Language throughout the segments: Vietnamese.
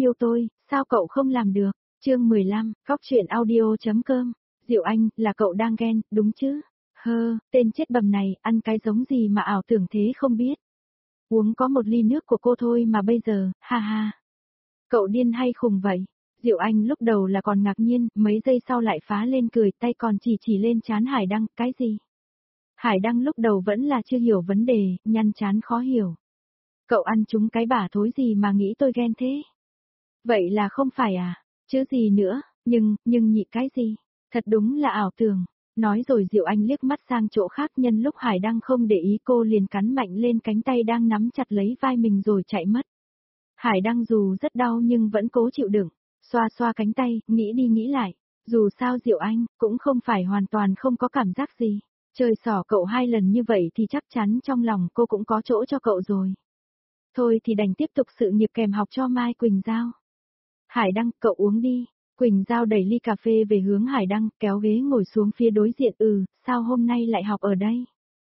yêu tôi, sao cậu không làm được? Chương 15, góc truyện audio.com. Diệu Anh, là cậu đang ghen, đúng chứ? Tên chết bầm này, ăn cái giống gì mà ảo tưởng thế không biết. Uống có một ly nước của cô thôi mà bây giờ, ha ha. Cậu điên hay khùng vậy? Diệu Anh lúc đầu là còn ngạc nhiên, mấy giây sau lại phá lên cười, tay còn chỉ lên trán Hải Đăng, cái gì? Hải Đăng lúc đầu vẫn là chưa hiểu vấn đề, nhăn trán khó hiểu. Cậu ăn trúng cái bả thối gì mà nghĩ tôi ghen thế? Vậy là không phải à? Chứ gì nữa, nhưng nhị cái gì? Thật đúng là ảo tưởng. Nói rồi Diệu Anh liếc mắt sang chỗ khác, nhân lúc Hải Đăng không để ý cô liền cắn mạnh lên cánh tay đang nắm chặt lấy vai mình rồi chạy mất. Hải Đăng dù rất đau nhưng vẫn cố chịu đựng, xoa xoa cánh tay, nghĩ đi nghĩ lại. Dù sao Diệu Anh cũng không phải hoàn toàn không có cảm giác gì. Chơi xỏ cậu 2 lần như vậy thì chắc chắn trong lòng cô cũng có chỗ cho cậu rồi. Thôi thì đành tiếp tục sự nghiệp kèm học cho Mai Quỳnh Giao. Hải Đăng, cậu uống đi. Quỳnh Giao đẩy ly cà phê về hướng Hải Đăng, kéo ghế ngồi xuống phía đối diện. Sao hôm nay lại học ở đây?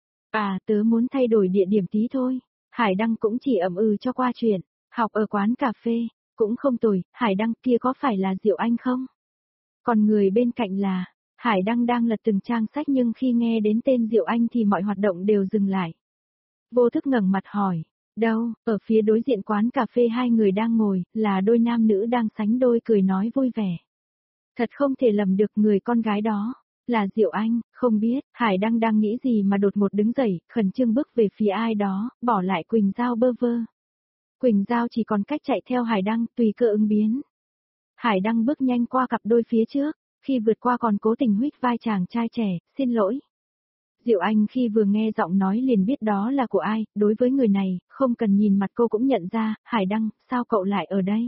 À, tớ muốn thay đổi địa điểm tí thôi. Hải Đăng cũng chỉ cho qua chuyện. Học ở quán cà phê, cũng không tồi. Hải Đăng, kia có phải là Diệu Anh không? Còn người bên cạnh là... Hải Đăng đang lật từng trang sách nhưng khi nghe đến tên Diệu Anh thì mọi hoạt động đều dừng lại. Vô thức ngẩng mặt hỏi. Đâu, ở phía đối diện quán cà phê hai người đang ngồi, là đôi nam nữ đang sánh đôi cười nói vui vẻ. Thật không thể lầm được người con gái đó. Là Diệu Anh, không biết, Hải Đăng đang nghĩ gì mà đột ngột đứng dậy, khẩn trương bước về phía ai đó, bỏ lại Quỳnh Giao bơ vơ. Quỳnh Giao chỉ còn cách chạy theo Hải Đăng, tùy cơ ứng biến. Hải Đăng bước nhanh qua cặp đôi phía trước, khi vượt qua còn cố tình huých vai chàng trai trẻ, xin lỗi. Diệu Anh khi vừa nghe giọng nói liền biết đó là của ai, đối với người này, không cần nhìn mặt cô cũng nhận ra, Hải Đăng, sao cậu lại ở đây?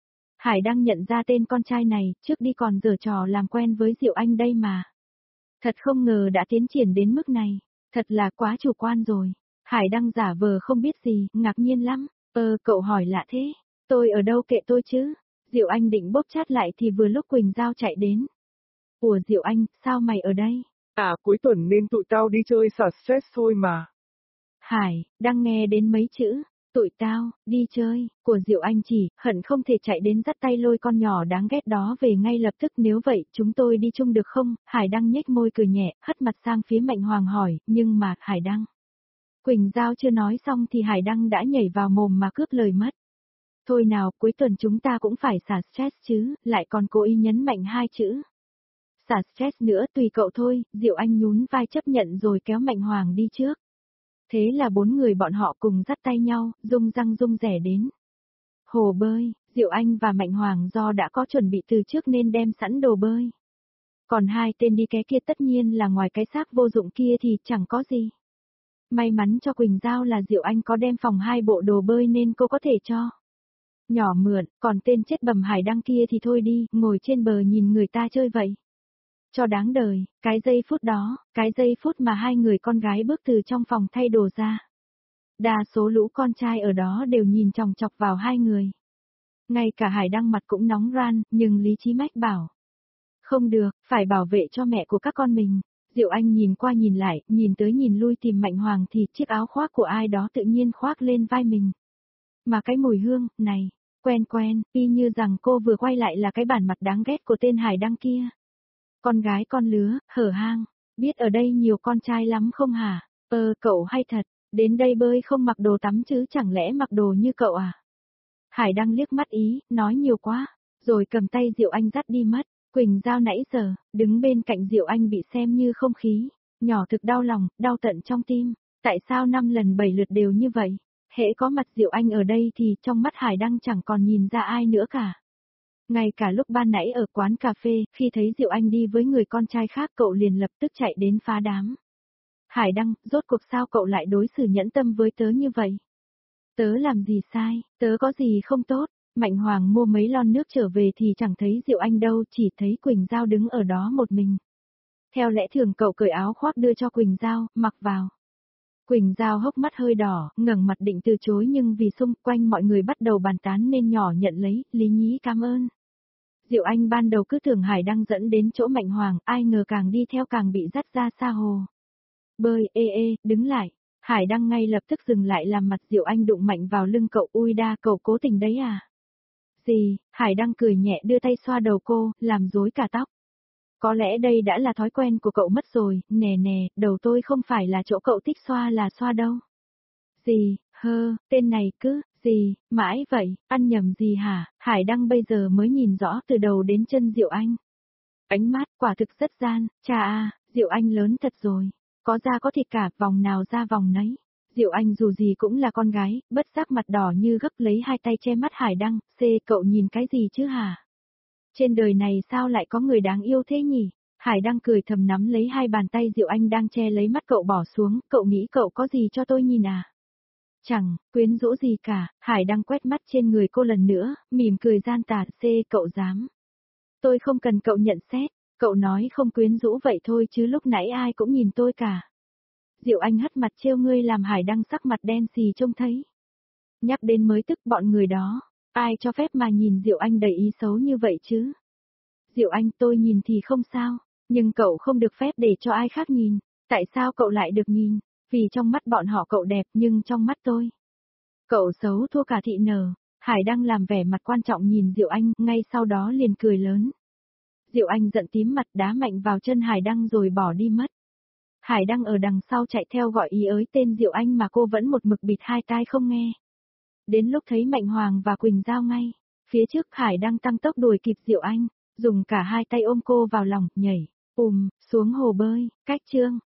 Hải Đăng nhận ra tên con trai này, trước đi còn giở trò làm quen với Diệu Anh đây mà. Thật không ngờ đã tiến triển đến mức này, thật là quá chủ quan rồi. Hải Đăng giả vờ không biết gì, ngạc nhiên lắm, cậu hỏi lạ thế, tôi ở đâu kệ tôi chứ? Diệu Anh định bóp chát lại thì vừa lúc Quỳnh Giao chạy đến. Ủa Diệu Anh, sao mày ở đây? À cuối tuần nên tụi tao đi chơi xả stress thôi mà. Hải, đang nghe đến mấy chữ, tụi tao, đi chơi, của Diệu Anh chỉ, hận không thể chạy đến dắt tay lôi con nhỏ đáng ghét đó về ngay lập tức, nếu vậy, chúng tôi đi chung được không? Hải Đăng nhếch môi cười nhẹ, hất mặt sang phía Mạnh Hoàng hỏi, nhưng mà, Hải Đăng. Quỳnh Giao chưa nói xong thì Hải Đăng đã nhảy vào mồm mà cướp lời mất. Thôi nào, cuối tuần chúng ta cũng phải xả stress chứ, lại còn cố ý nhấn mạnh 2 chữ. Xả stress nữa tùy cậu thôi, Diệu Anh nhún vai chấp nhận rồi kéo Mạnh Hoàng đi trước. Thế là 4 người bọn họ cùng dắt tay nhau, rung răng rung rẻ đến. Hồ bơi, Diệu Anh và Mạnh Hoàng do đã có chuẩn bị từ trước nên đem sẵn đồ bơi. Còn 2 tên đi ké kia tất nhiên là ngoài cái xác vô dụng kia thì chẳng có gì. May mắn cho Quỳnh Giao là Diệu Anh có đem phòng 2 bộ đồ bơi nên cô có thể cho. Nhỏ mượn, còn tên chết bầm Hải Đăng kia thì thôi đi, ngồi trên bờ nhìn người ta chơi vậy. Cho đáng đời, cái giây phút mà 2 người con gái bước từ trong phòng thay đồ ra. Đa số lũ con trai ở đó đều nhìn chòng chọc vào 2 người. Ngay cả Hải Đăng mặt cũng nóng ran, nhưng lý trí mách bảo. Không được, phải bảo vệ cho mẹ của các con mình. Diệu Anh nhìn qua nhìn lại, nhìn tới nhìn lui tìm Mạnh Hoàng thì chiếc áo khoác của ai đó tự nhiên khoác lên vai mình. Mà cái mùi hương, này, quen, y như rằng cô vừa quay lại là cái bản mặt đáng ghét của tên Hải Đăng kia. Con gái con lứa, hở hang, biết ở đây nhiều con trai lắm không hả? Cậu hay thật, đến đây bơi không mặc đồ tắm chứ chẳng lẽ mặc đồ như cậu à? Hải Đăng liếc mắt ý, nói nhiều quá, rồi cầm tay Diệu Anh dắt đi mất. Quỳnh Giao nãy giờ, đứng bên cạnh Diệu Anh bị xem như không khí, nhỏ thực đau lòng, đau tận trong tim. Tại sao 5 lần 7 lượt đều như vậy? Hễ có mặt Diệu Anh ở đây thì trong mắt Hải Đăng chẳng còn nhìn ra ai nữa cả. Ngay cả lúc ban nãy ở quán cà phê, khi thấy Diệu Anh đi với người con trai khác cậu liền lập tức chạy đến phá đám. Hải Đăng, rốt cuộc sao cậu lại đối xử nhẫn tâm với tớ như vậy? Tớ làm gì sai, tớ có gì không tốt? Mạnh Hoàng mua mấy lon nước trở về thì chẳng thấy Diệu Anh đâu, chỉ thấy Quỳnh Giao đứng ở đó một mình. Theo lẽ thường cậu cởi áo khoác đưa cho Quỳnh Giao, mặc vào. Quỳnh Giao hốc mắt hơi đỏ, ngẩng mặt định từ chối nhưng vì xung quanh mọi người bắt đầu bàn tán nên nhỏ nhận lấy, lý nhí cảm ơn. Diệu Anh ban đầu cứ tưởng Hải Đăng dẫn đến chỗ Mạnh Hoàng, ai ngờ càng đi theo càng bị dắt ra xa hồ. Bơi, đứng lại. Hải Đăng ngay lập tức dừng lại làm mặt Diệu Anh đụng mạnh vào lưng cậu, ui đa cậu cố tình đấy à. Gì, Hải Đăng cười nhẹ đưa tay xoa đầu cô, làm rối cả tóc. Có lẽ đây đã là thói quen của cậu mất rồi, nè nè, đầu tôi không phải là chỗ cậu thích xoa là xoa đâu. Gì, tên này cứ, gì, mãi vậy, ăn nhầm gì hả? Hải Đăng bây giờ mới nhìn rõ từ đầu đến chân Diệu Anh. Ánh mắt quả thực rất gian, chà à, Diệu Anh lớn thật rồi. Có da có thịt cả, vòng nào ra vòng nấy. Diệu Anh dù gì cũng là con gái, bất giác mặt đỏ như gấp lấy hai tay che mắt Hải Đăng, cậu nhìn cái gì chứ hả? Trên đời này sao lại có người đáng yêu thế nhỉ? Hải Đăng cười thầm nắm lấy hai bàn tay Diệu Anh đang che lấy mắt cậu bỏ xuống, cậu nghĩ cậu có gì cho tôi nhìn à? Chẳng, quyến rũ gì cả, Hải Đăng quét mắt trên người cô lần nữa, mỉm cười gian tà, cậu dám. Tôi không cần cậu nhận xét, cậu nói không quyến rũ vậy thôi chứ lúc nãy ai cũng nhìn tôi cả. Diệu Anh hất mặt trêu ngươi làm Hải Đăng sắc mặt đen xì trông thấy. Nhắc đến mới tức bọn người đó, ai cho phép mà nhìn Diệu Anh đầy ý xấu như vậy chứ? Diệu Anh tôi nhìn thì không sao, nhưng cậu không được phép để cho ai khác nhìn, tại sao cậu lại được nhìn? Vì trong mắt bọn họ cậu đẹp nhưng trong mắt tôi. Cậu xấu thua cả thị nở, Hải Đăng làm vẻ mặt quan trọng nhìn Diệu Anh, ngay sau đó liền cười lớn. Diệu Anh giận tím mặt đá mạnh vào chân Hải Đăng rồi bỏ đi mất. Hải Đăng ở đằng sau chạy theo gọi ý ới tên Diệu Anh mà cô vẫn một mực bịt hai tai không nghe. Đến lúc thấy Mạnh Hoàng và Quỳnh Giao ngay, phía trước Hải Đăng tăng tốc đuổi kịp Diệu Anh, dùng cả hai tay ôm cô vào lòng, nhảy, xuống hồ bơi, cách chương.